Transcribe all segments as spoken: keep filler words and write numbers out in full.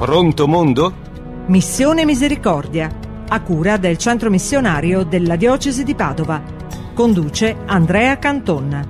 Pronto mondo? Missione Misericordia, a cura del Centro Missionario della Diocesi di Padova. Conduce Andrea Canton.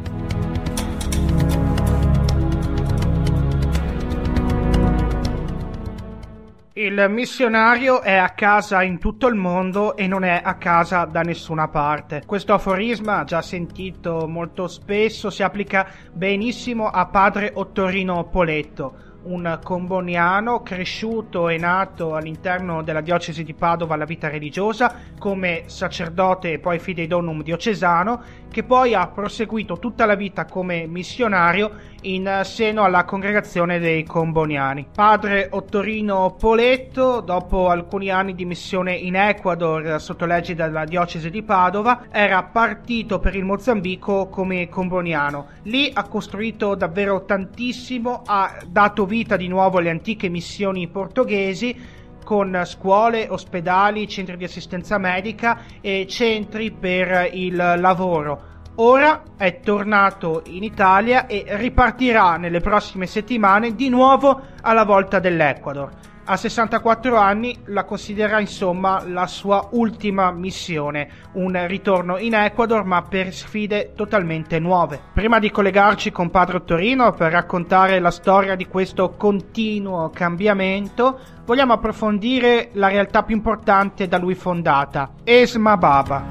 Il missionario è a casa in tutto il mondo e non è a casa da nessuna parte. Questo aforisma, già sentito molto spesso, si applica benissimo a padre Ottorino Poletto, un comboniano cresciuto e nato all'interno della diocesi di Padova alla vita religiosa come sacerdote e poi fideidonum diocesano, che poi ha proseguito tutta la vita come missionario in seno alla congregazione dei comboniani. Padre Ottorino Poletto, dopo alcuni anni di missione in Ecuador sotto l'egida della diocesi di Padova, era partito per il Mozambico come comboniano. Lì ha costruito davvero tantissimo, ha dato vita di nuovo alle antiche missioni portoghesi, con scuole, ospedali, centri di assistenza medica e centri per il lavoro. Ora è tornato in Italia e ripartirà nelle prossime settimane di nuovo alla volta dell'Ecuador. A sessantaquattro anni la considera insomma la sua ultima missione, un ritorno in Ecuador ma per sfide totalmente nuove. Prima di collegarci con Padre Ottorino per raccontare la storia di questo continuo cambiamento, vogliamo approfondire la realtà più importante da lui fondata, Esma Baba.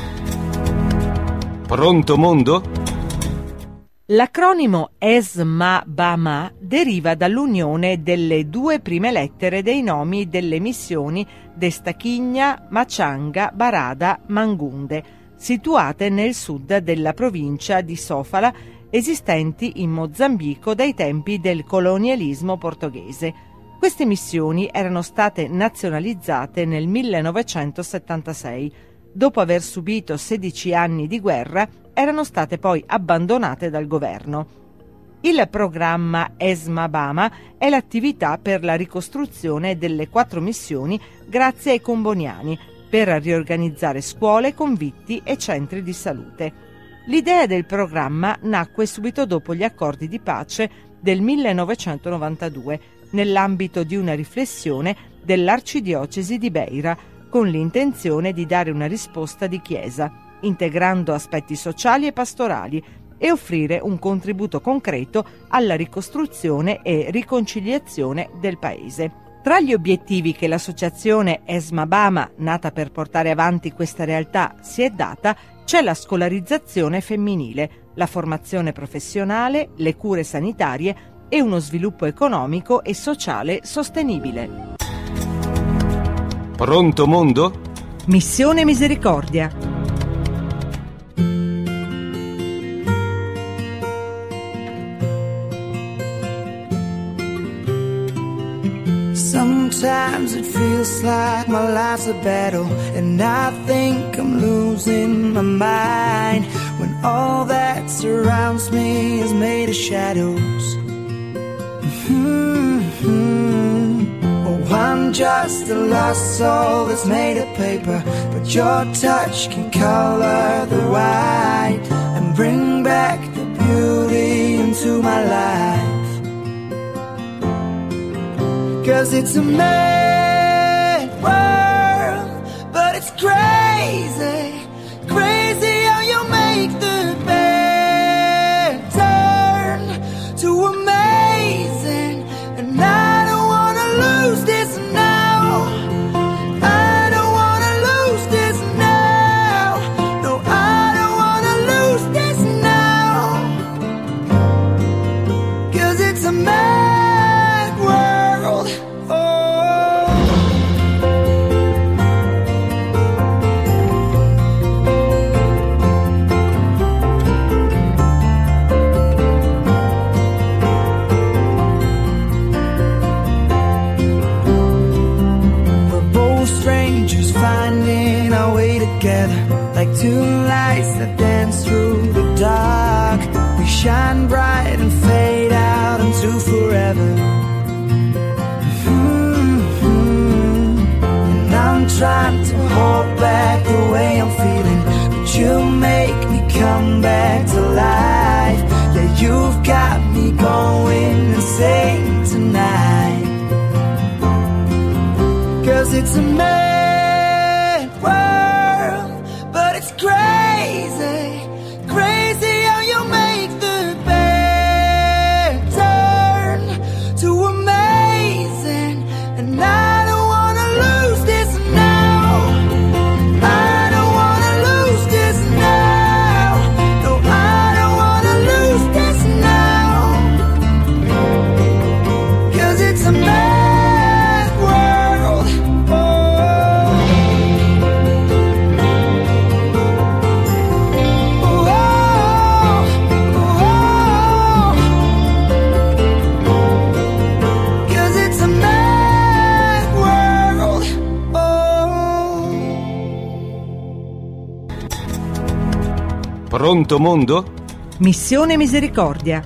Pronto mondo? L'acronimo Esma Bama deriva dall'unione delle due prime lettere dei nomi delle missioni d'Estaquinha, Machanga, Barada, Mangunde, situate nel sud della provincia di Sofala, esistenti in Mozambico dai tempi del colonialismo portoghese. Queste missioni erano state nazionalizzate nel millenovecentosettantasei. Dopo aver subito sedici anni di guerra, erano state poi abbandonate dal governo. Il programma Esma Bama è l'attività per la ricostruzione delle quattro missioni grazie ai comboniani, per riorganizzare scuole, convitti e centri di salute. L'idea del programma nacque subito dopo gli accordi di pace del millenovecentonovantadue, nell'ambito di una riflessione dell'arcidiocesi di Beira, con l'intenzione di dare una risposta di chiesa, integrando aspetti sociali e pastorali, e offrire un contributo concreto alla ricostruzione e riconciliazione del paese. Tra gli obiettivi che l'associazione Esma Bama, nata per portare avanti questa realtà, si è data, c'è la scolarizzazione femminile, la formazione professionale, le cure sanitarie e uno sviluppo economico e sociale sostenibile. Pronto mondo? Missione Misericordia. Sometimes it feels like my life's a battle and I think I'm losing my mind when all that surrounds me is made of shadows. Mm-hmm. Oh, I'm just a lost soul that's made of paper, but your touch can color the white and bring back the beauty into my life. 'Cause it's a mad world, but it's crazy, crazy how you make the bad turn to amazing. And I don't wanna lose this now, I don't wanna lose this now, no, I don't wanna lose this now. 'Cause it's a mad world. Finding our way together, like two lights that dance through the dark. We shine bright and fade out into forever. Mm-hmm. And I'm trying to hold back the way I'm feeling, but you make me come back to life. Yeah, you've got me going insane tonight. it's a mad world, but it's crazy, crazy how you make the bad turn to amazing. And I don't wanna lose this now, I don't wanna lose this now, no, I don't wanna lose this now, 'cause it's a mad world. Oh, oh, oh, oh, 'cause it's a mad world. Oh. Pronto mondo? Missione Misericordia.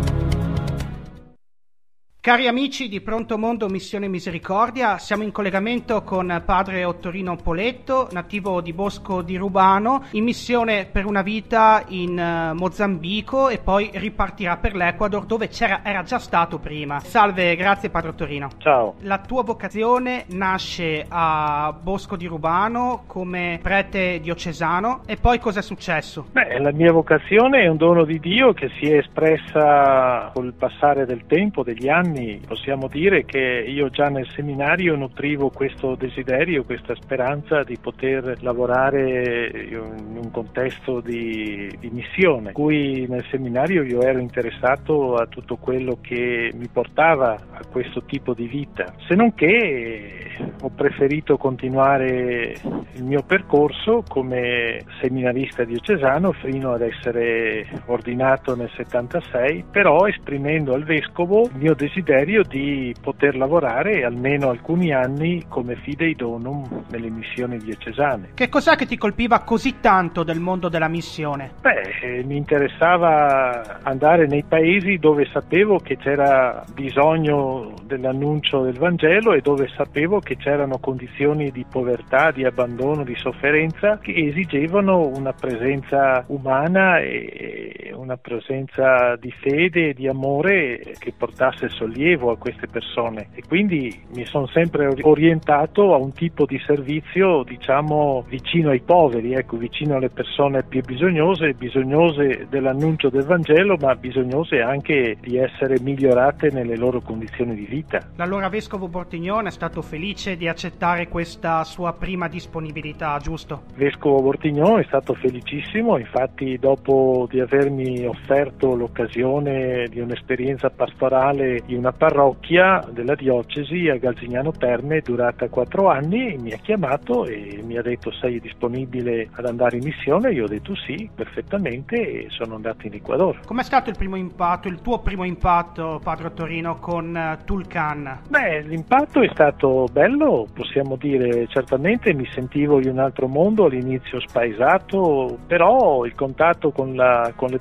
Cari amici di Pronto Mondo Missione Misericordia, siamo in collegamento con padre Ottorino Poletto, nativo di Bosco di Rubano, in missione per una vita in uh, Mozambico e poi ripartirà per l'Ecuador, dove c'era, era già stato prima. Salve, grazie padre Ottorino. Ciao. La tua vocazione nasce a Bosco di Rubano come prete diocesano e poi cosa è successo? Beh, la mia vocazione è un dono di Dio che si è espressa col passare del tempo, degli anni. Possiamo dire che io già nel seminario nutrivo questo desiderio, questa speranza di poter lavorare in un contesto di, di missione, cui nel seminario io ero interessato a tutto quello che mi portava a questo tipo di vita, se non che ho preferito continuare il mio percorso come seminarista diocesano fino ad essere ordinato nel settantasei, però esprimendo al vescovo il mio desiderio di poter lavorare almeno alcuni anni come fidei donum nelle missioni diocesane. Che cos'è che ti colpiva così tanto del mondo della missione? Beh, mi interessava andare nei paesi dove sapevo che c'era bisogno dell'annuncio del Vangelo e dove sapevo che c'erano condizioni di povertà, di abbandono, di sofferenza che esigevano una presenza umana e una presenza di fede e di amore che portasse sollievo a queste persone, e quindi mi sono sempre orientato a un tipo di servizio, diciamo, vicino ai poveri, ecco, vicino alle persone più bisognose, bisognose dell'annuncio del Vangelo, ma bisognose anche di essere migliorate nelle loro condizioni di vita. L'allora vescovo Bortignon è stato felice di accettare questa sua prima disponibilità, giusto? Vescovo Bortignon è stato felicissimo, infatti dopo di avermi offerto l'occasione di un'esperienza pastorale in una parrocchia della diocesi a Galzignano Terme durata quattro anni, mi ha chiamato e mi ha detto: sei disponibile ad andare in missione? Io ho detto sì, perfettamente, e sono andato in Ecuador. Com'è stato il primo impatto, il tuo primo impatto, padre Ottorino, con uh, Tulcan? Beh, l'impatto è stato bello, possiamo dire, certamente mi sentivo in un altro mondo, all'inizio spaesato, però il contatto con, la, con le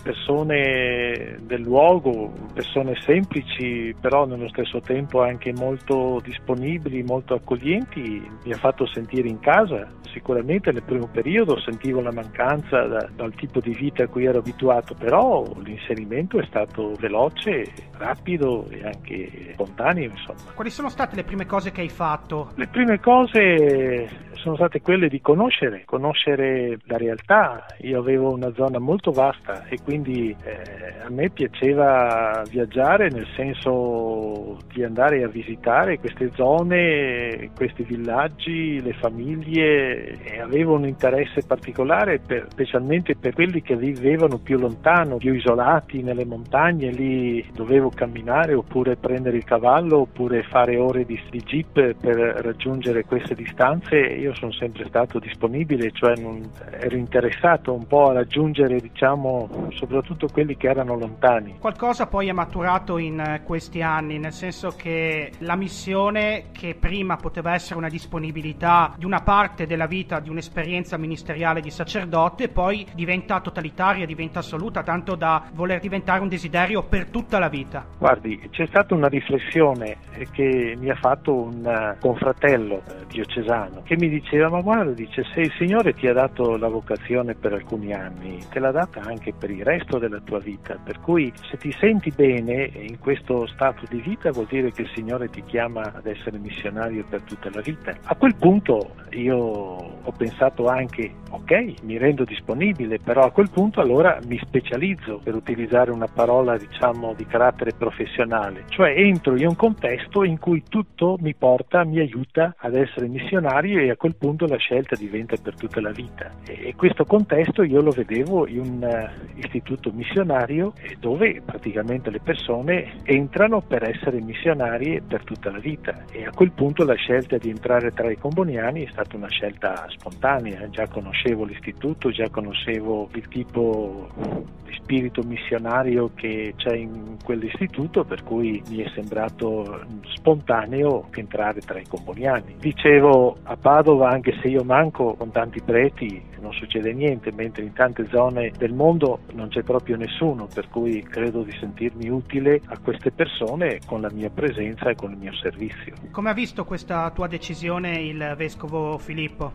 persone del luogo, persone semplici, però nello stesso tempo anche molto disponibili, molto accoglienti, mi ha fatto sentire in casa. Sicuramente nel primo periodo sentivo la mancanza da, dal tipo di vita a cui ero abituato, però l'inserimento è stato veloce, rapido e anche spontaneo, insomma. Quali sono state le prime cose che hai fatto? Le prime cose sono state quelle di conoscere, conoscere la realtà. Io avevo una zona molto vasta e quindi eh, a me piaceva viaggiare, nel senso di andare a visitare queste zone, questi villaggi, le famiglie, e avevo un interesse particolare per, specialmente per quelli che vivevano più lontano, più isolati nelle montagne. Lì dovevo camminare oppure prendere il cavallo oppure fare ore di, di jeep per raggiungere queste distanze. Io sono sempre stato disponibile, cioè non, ero interessato un po' a raggiungere, diciamo, soprattutto quelli che erano lontani. Qualcosa poi è maturato in questi anni, nel senso che la missione, che prima poteva essere una disponibilità di una parte della vita, di un'esperienza ministeriale di sacerdote, poi diventa totalitaria, diventa assoluta, tanto da voler diventare un desiderio per tutta la vita. Guardi, c'è stata una riflessione che mi ha fatto un confratello diocesano che mi diceva: ma guarda, dice, se il Signore ti ha dato la vocazione per alcuni anni, te l'ha data anche per il resto della tua vita, per cui se ti senti bene in questo stato stato di vita, vuol dire che il Signore ti chiama ad essere missionario per tutta la vita. A quel punto io ho pensato anche, ok, mi rendo disponibile, però a quel punto allora mi specializzo, per utilizzare una parola diciamo di carattere professionale, cioè entro in un contesto in cui tutto mi porta, mi aiuta ad essere missionario, e a quel punto la scelta diventa per tutta la vita. E questo contesto io lo vedevo in un uh, istituto missionario dove praticamente le persone entrano per essere missionarie per tutta la vita, e a quel punto la scelta di entrare tra i comboniani è stata una scelta spontanea. Già conoscevo l'istituto, già conoscevo il tipo di spirito missionario che c'è in quell'istituto, per cui mi è sembrato spontaneo entrare tra i comboniani. Dicevo, a Padova, anche se io manco con tanti preti, non succede niente, mentre in tante zone del mondo non c'è proprio nessuno, per cui credo di sentirmi utile a queste persone con la mia presenza e con il mio servizio. Come ha visto questa tua decisione il vescovo Filippo?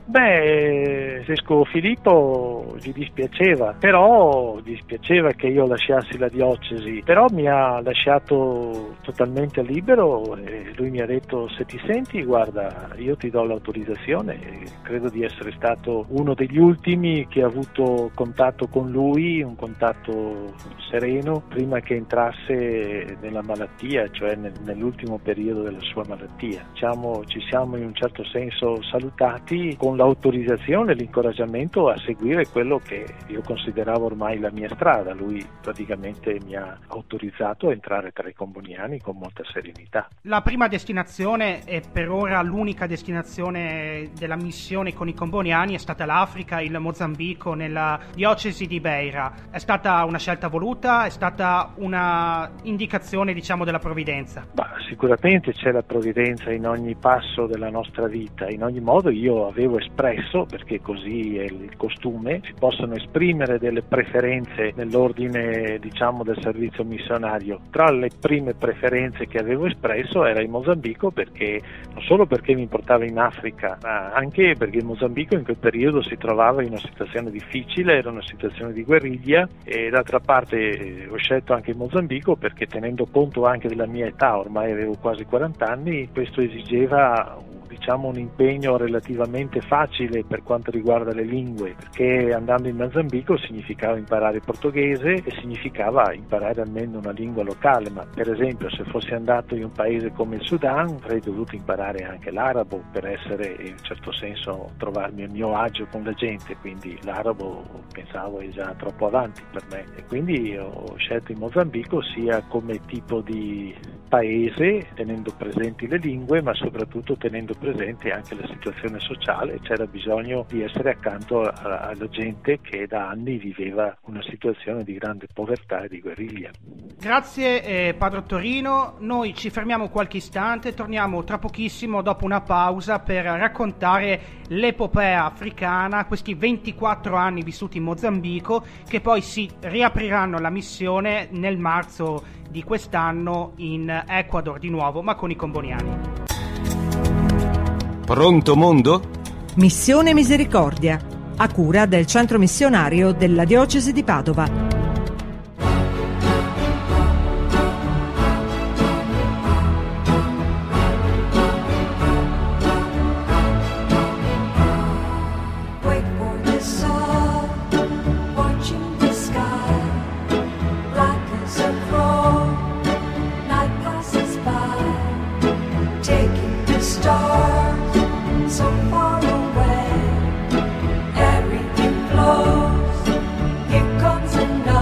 Beh, il vescovo Filippo gli dispiaceva, però gli dispiaceva che io lasciassi la diocesi, però mi ha lasciato totalmente libero, e lui mi ha detto: se ti senti, guarda, io ti do l'autorizzazione. Credo di essere stato uno degli ultimi che ha avuto contatto con lui, un contatto sereno, prima che entrasse nella malattia, cioè nel, nell'ultimo periodo della sua malattia. Diciamo, ci siamo in un certo senso salutati con l'autorizzazione e l'incoraggiamento a seguire quello che io consideravo ormai la mia strada. Lui praticamente mi ha autorizzato a entrare tra i comboniani con molta serenità. La prima destinazione, e per ora l'unica destinazione della missione con i comboniani, è stata l'Africa, il Mozambico, nella diocesi di Beira. È stata una scelta voluta? È stata una indicazione, diciamo, della provvidenza? Bah, sicuramente c'è la provvidenza in ogni passo della nostra vita. In ogni modo io avevo espresso, perché così è il costume, si possono esprimere delle preferenze nell'ordine, diciamo, del servizio missionario. Tra le prime preferenze che avevo espresso era il Mozambico, perché non solo perché mi portava in Africa, ma anche perché il Mozambico in quel periodo si trovava in una situazione difficile, era una situazione di guerriglia, e d'altra parte eh, ho scelto anche il Mozambico perché, tenendo conto anche della mia età, ormai avevo quasi quaranta anni, questo esigeva diciamo un impegno relativamente facile per quanto riguarda le lingue, perché andando in Mozambico significava imparare portoghese e significava imparare almeno una lingua locale, ma per esempio se fossi andato in un paese come il Sudan avrei dovuto imparare anche l'arabo per essere, in un certo senso, trovarmi a mio agio con la gente, quindi l'arabo pensavo è già troppo avanti per me, e quindi ho scelto il Mozambico sia come tipo di paese, tenendo presenti le lingue, ma soprattutto tenendo presente anche la situazione sociale. C'era bisogno di essere accanto alla gente che da anni viveva una situazione di grande povertà e di guerriglia. Grazie eh, Padre Ottorino, noi ci fermiamo qualche istante, torniamo tra pochissimo dopo una pausa per raccontare l'epopea africana, questi ventiquattro anni vissuti in Mozambico, che poi si riapriranno alla missione nel marzo di quest'anno in Ecuador di nuovo, ma con i comboniani. Pronto mondo? Missione Misericordia, a cura del centro missionario della diocesi di Padova. Here comes another.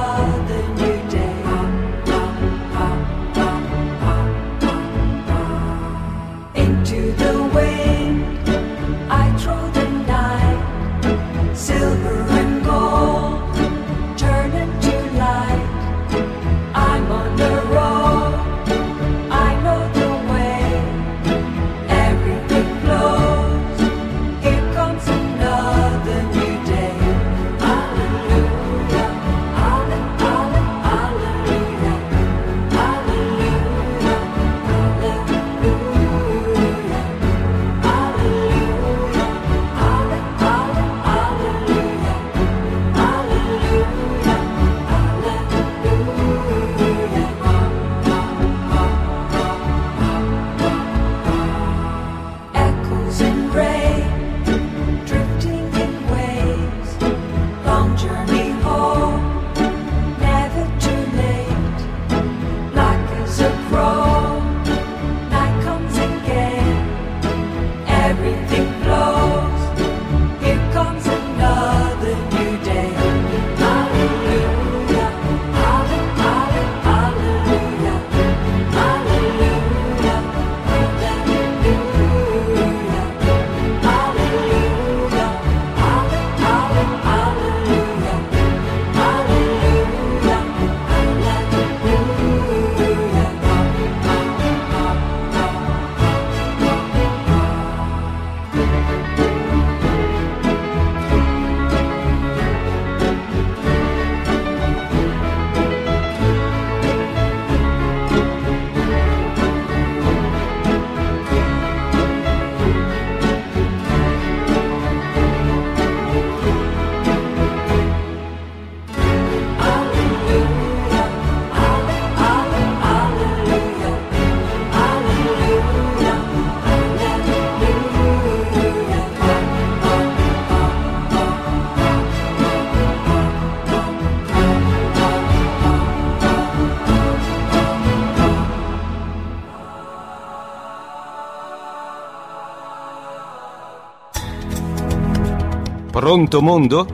Pronto mondo?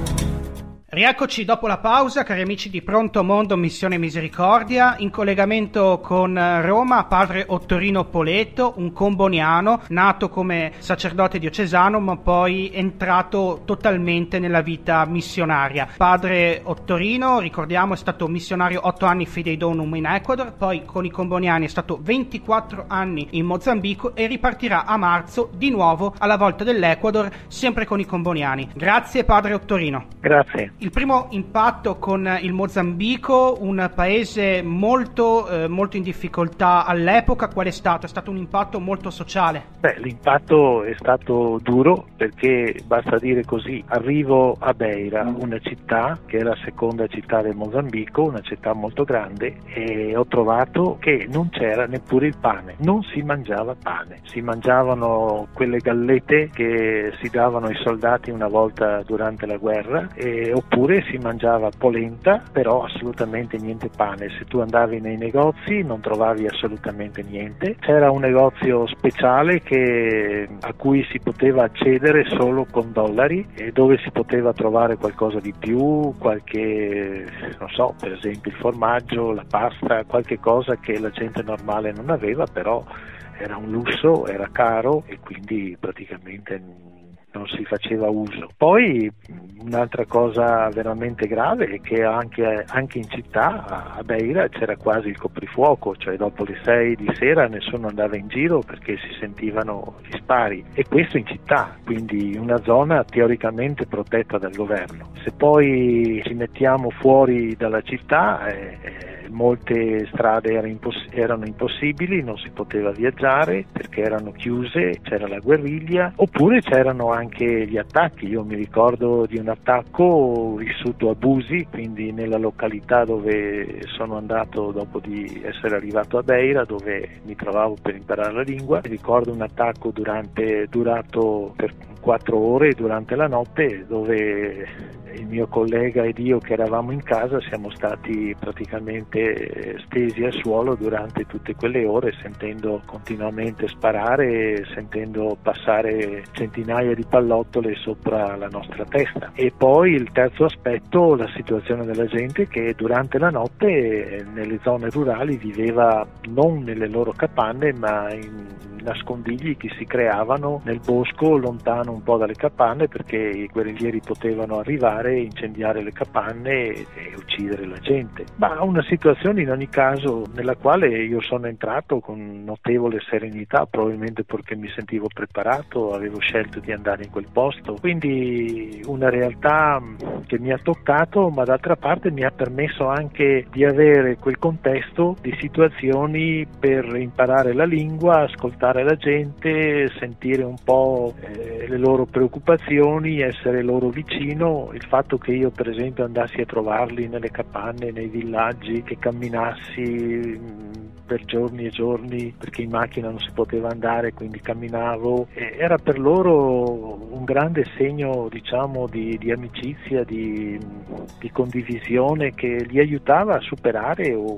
Rieccoci dopo la pausa, cari amici di Pronto Mondo Missione Misericordia, in collegamento con Roma padre Ottorino Poletto, un comboniano nato come sacerdote diocesano ma poi entrato totalmente nella vita missionaria. Padre Ottorino, ricordiamo, è stato missionario otto anni Fidei Donum in Ecuador, poi con i comboniani è stato ventiquattro anni in Mozambico e ripartirà a marzo di nuovo alla volta dell'Ecuador, sempre con i comboniani. Grazie padre Ottorino. Grazie. Il primo impatto con il Mozambico, un paese molto, eh, molto in difficoltà all'epoca, qual è stato? È stato un impatto molto sociale? Beh, l'impatto è stato duro perché basta dire così, arrivo a Beira, una città che è la seconda città del Mozambico, una città molto grande, e ho trovato che non c'era neppure il pane, non si mangiava pane, si mangiavano quelle gallette che si davano ai soldati una volta durante la guerra, e, oppure si mangiava polenta, però assolutamente niente pane. Se tu andavi nei negozi non trovavi assolutamente niente. C'era un negozio speciale che, a cui si poteva accedere solo con dollari e dove si poteva trovare qualcosa di più, qualche, non so, per esempio il formaggio, la pasta, qualche cosa che la gente normale non aveva, però era un lusso, era caro e quindi praticamente non si faceva uso. Poi un'altra cosa veramente grave è che anche, anche in città, a Beira, c'era quasi il coprifuoco, cioè dopo le sei di sera nessuno andava in giro perché si sentivano gli spari, e questo in città, quindi una zona teoricamente protetta dal governo. Se poi ci mettiamo fuori dalla città, eh, eh, molte strade erano, imposs- erano impossibili, non si poteva viaggiare perché erano chiuse, c'era la guerriglia, oppure c'erano anche gli attacchi. Io mi ricordo di un attacco vissuto a Busi, quindi nella località dove sono andato dopo di essere arrivato a Beira, dove mi trovavo per imparare la lingua. Mi ricordo un attacco durante, durato per quattro ore durante la notte, dove il mio collega ed io che eravamo in casa siamo stati praticamente stesi al suolo durante tutte quelle ore, sentendo continuamente sparare, sentendo passare centinaia di pallottole sopra la nostra testa. E poi il terzo aspetto, la situazione della gente che durante la notte nelle zone rurali viveva non nelle loro capanne ma in nascondigli che si creavano nel bosco lontano un po' dalle capanne, perché i guerriglieri potevano arrivare, incendiare le capanne e, e uccidere la gente. Ma una situazione in ogni caso nella quale io sono entrato con notevole serenità, probabilmente perché mi sentivo preparato, avevo scelto di andare in quel posto, quindi una realtà che mi ha toccato, ma d'altra parte mi ha permesso anche di avere quel contesto di situazioni per imparare la lingua, ascoltare la gente, sentire un po' eh, le loro preoccupazioni, essere loro vicino. Il fatto che io per esempio andassi a trovarli nelle capanne, nei villaggi, che camminassi mh, per giorni e giorni perché in macchina non si poteva andare, quindi camminavo, e era per loro un grande segno, diciamo, di, di amicizia, di, di condivisione, che li aiutava a superare o,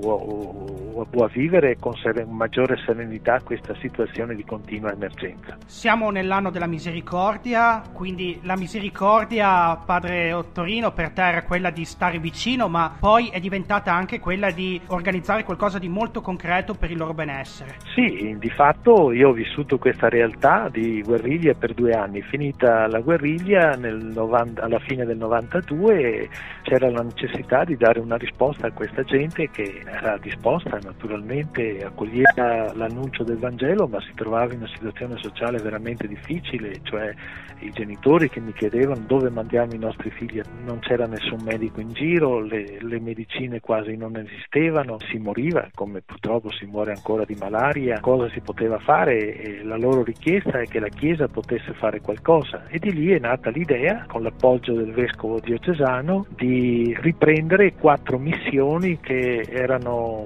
o, o a vivere con seren- maggiore serenità questa situazione di continua emergenza. Siamo nell'anno della misericordia, quindi la misericordia, padre Ottorino, per te era quella di stare vicino, ma poi è diventata anche quella di organizzare qualcosa di molto concreto per il loro benessere. Sì, di fatto io ho vissuto questa realtà di guerriglia per due anni. Finita la guerriglia nel novanta, alla fine del novantadue c'era la necessità di dare una risposta a questa gente che era disposta, naturalmente accoglieva l'annuncio del Vangelo, ma si trovava in una situazione sociale veramente difficile, cioè i genitori che mi chiedevano dove mandiamo i nostri figli, non c'era nessun medico in giro, le, le medicine quasi non esistevano, si moriva, come purtroppo si muore ancora di malaria. Cosa si poteva fare? E la loro richiesta è che la Chiesa potesse fare qualcosa, e di lì è nata l'idea, con l'appoggio del vescovo diocesano, di riprendere quattro missioni che erano state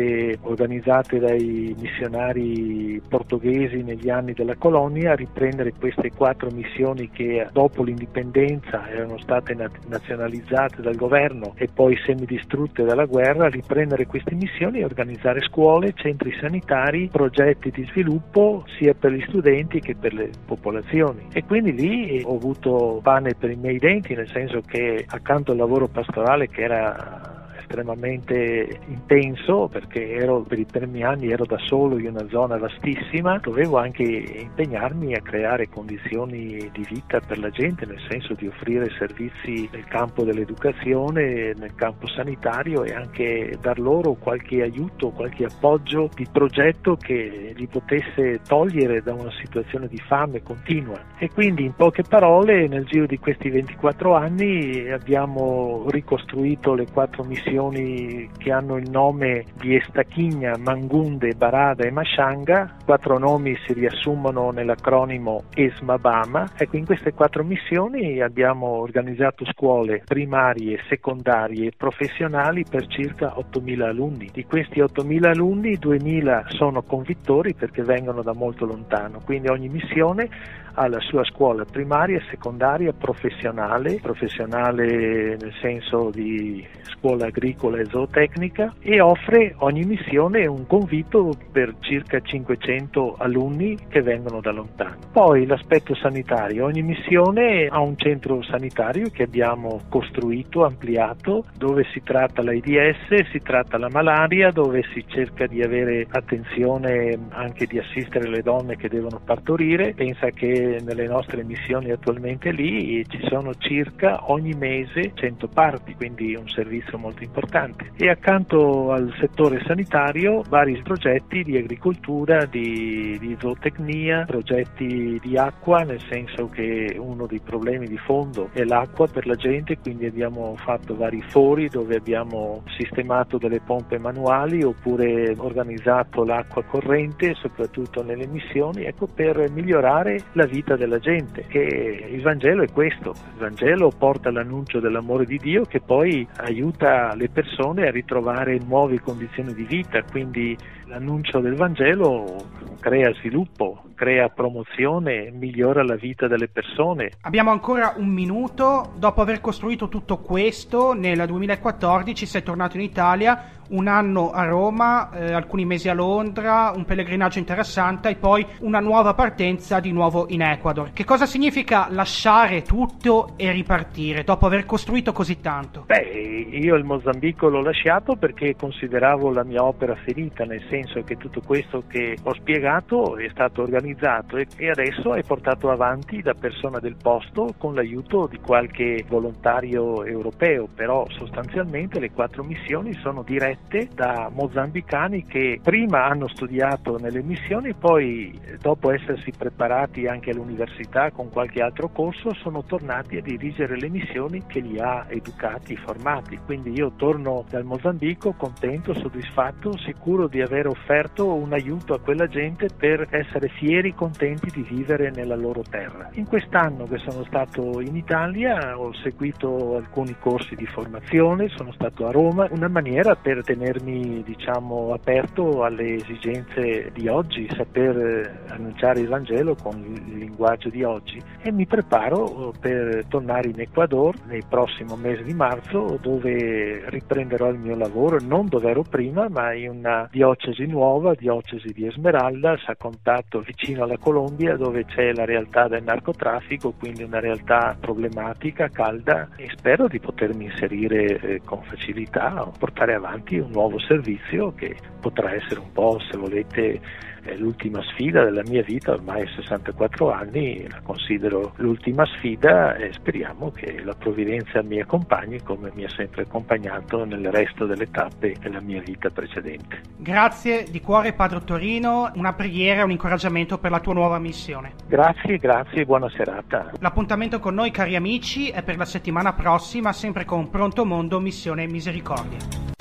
state organizzate dai missionari portoghesi negli anni della colonia, riprendere queste quattro missioni che dopo l'indipendenza erano state nazionalizzate dal governo e poi semidistrutte dalla guerra, riprendere queste missioni e organizzare scuole, centri sanitari, progetti di sviluppo sia per gli studenti che per le popolazioni. E quindi lì ho avuto pane per i miei denti, nel senso che accanto al lavoro pastorale, che era estremamente intenso, perché ero per i primi anni ero da solo in una zona vastissima, dovevo anche impegnarmi a creare condizioni di vita per la gente, nel senso di offrire servizi nel campo dell'educazione, nel campo sanitario, e anche dar loro qualche aiuto, qualche appoggio di progetto che li potesse togliere da una situazione di fame continua. E quindi, in poche parole, nel giro di questi ventiquattro anni abbiamo ricostruito le quattro missioni che hanno il nome di Estachigna, Mangunde, Barada e Machanga. Quattro nomi si riassumono nell'acronimo ESMA-BAMA. Ecco, in queste quattro missioni abbiamo organizzato scuole primarie, secondarie e professionali per circa ottomila alunni. Di questi ottomila alunni, duemila sono convittori perché vengono da molto lontano, quindi ogni missione ha la sua scuola primaria, secondaria, professionale, professionale nel senso di scuola agricola e zootecnica, e offre ogni missione un convito per circa cinquecento alunni che vengono da lontano. Poi l'aspetto sanitario: ogni missione ha un centro sanitario che abbiamo costruito, ampliato, dove si tratta l'AIDS, si tratta la malaria, dove si cerca di avere attenzione anche di assistere le donne che devono partorire. Pensa che nelle nostre missioni attualmente lì ci sono circa ogni mese cento parti, quindi un servizio molto importante. E accanto al settore sanitario vari progetti di agricoltura, di, di zootecnia, progetti di acqua, nel senso che uno dei problemi di fondo è l'acqua per la gente, quindi abbiamo fatto vari fori dove abbiamo sistemato delle pompe manuali oppure organizzato l'acqua corrente, soprattutto nelle missioni, ecco, per migliorare la vita della gente. Che il Vangelo è questo: il Vangelo porta l'annuncio dell'amore di Dio, che poi aiuta le persone a ritrovare nuove condizioni di vita. Quindi l'annuncio del Vangelo crea sviluppo, crea promozione, migliora la vita delle persone. Abbiamo ancora un minuto. Dopo aver costruito tutto questo, nel duemilaquattordici sei tornato in Italia, un anno a Roma, eh, alcuni mesi a Londra, un pellegrinaggio interessante e poi una nuova partenza di nuovo in Ecuador. Che cosa significa lasciare tutto e ripartire dopo aver costruito così tanto? Beh, io il Mozambico l'ho lasciato perché consideravo la mia opera finita, nel senso che tutto questo che ho spiegato è stato organizzato e, e adesso è portato avanti da persona del posto con l'aiuto di qualche volontario europeo, però sostanzialmente le quattro missioni sono dirette da mozambicani che prima hanno studiato nelle missioni, poi dopo essersi preparati anche all'università con qualche altro corso sono tornati a dirigere le missioni che li ha educati, formati. Quindi io torno dal Mozambico contento, soddisfatto, sicuro di aver offerto un aiuto a quella gente per essere fieri, contenti di vivere nella loro terra. In quest'anno che sono stato in Italia ho seguito alcuni corsi di formazione, sono stato a Roma, una maniera per tenermi, diciamo, aperto alle esigenze di oggi, saper annunciare il Vangelo con il linguaggio di oggi, e mi preparo per tornare in Ecuador nel prossimo mese di marzo, dove riprenderò il mio lavoro, non dove ero prima, ma in una diocesi nuova, diocesi di Esmeralda, a contatto vicino alla Colombia, dove c'è la realtà del narcotraffico, quindi una realtà problematica, calda, e spero di potermi inserire eh, con facilità, portare avanti un nuovo servizio che potrà essere un po', se volete, eh, l'ultima sfida della mia vita. Ormai a sessantaquattro anni la considero l'ultima sfida e speriamo che la provvidenza mi accompagni come mi ha sempre accompagnato nel resto delle tappe della mia vita precedente. Grazie di cuore, Padre Ottorino, una preghiera, un incoraggiamento per la tua nuova missione. Grazie, grazie e buona serata. L'appuntamento con noi, cari amici, è per la settimana prossima, sempre con Pronto Mondo, Missione Misericordia.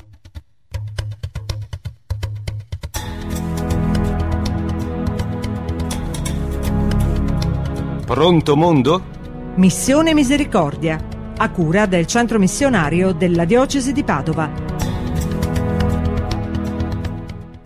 Pronto Mondo? Missione Misericordia, a cura del Centro Missionario della Diocesi di Padova.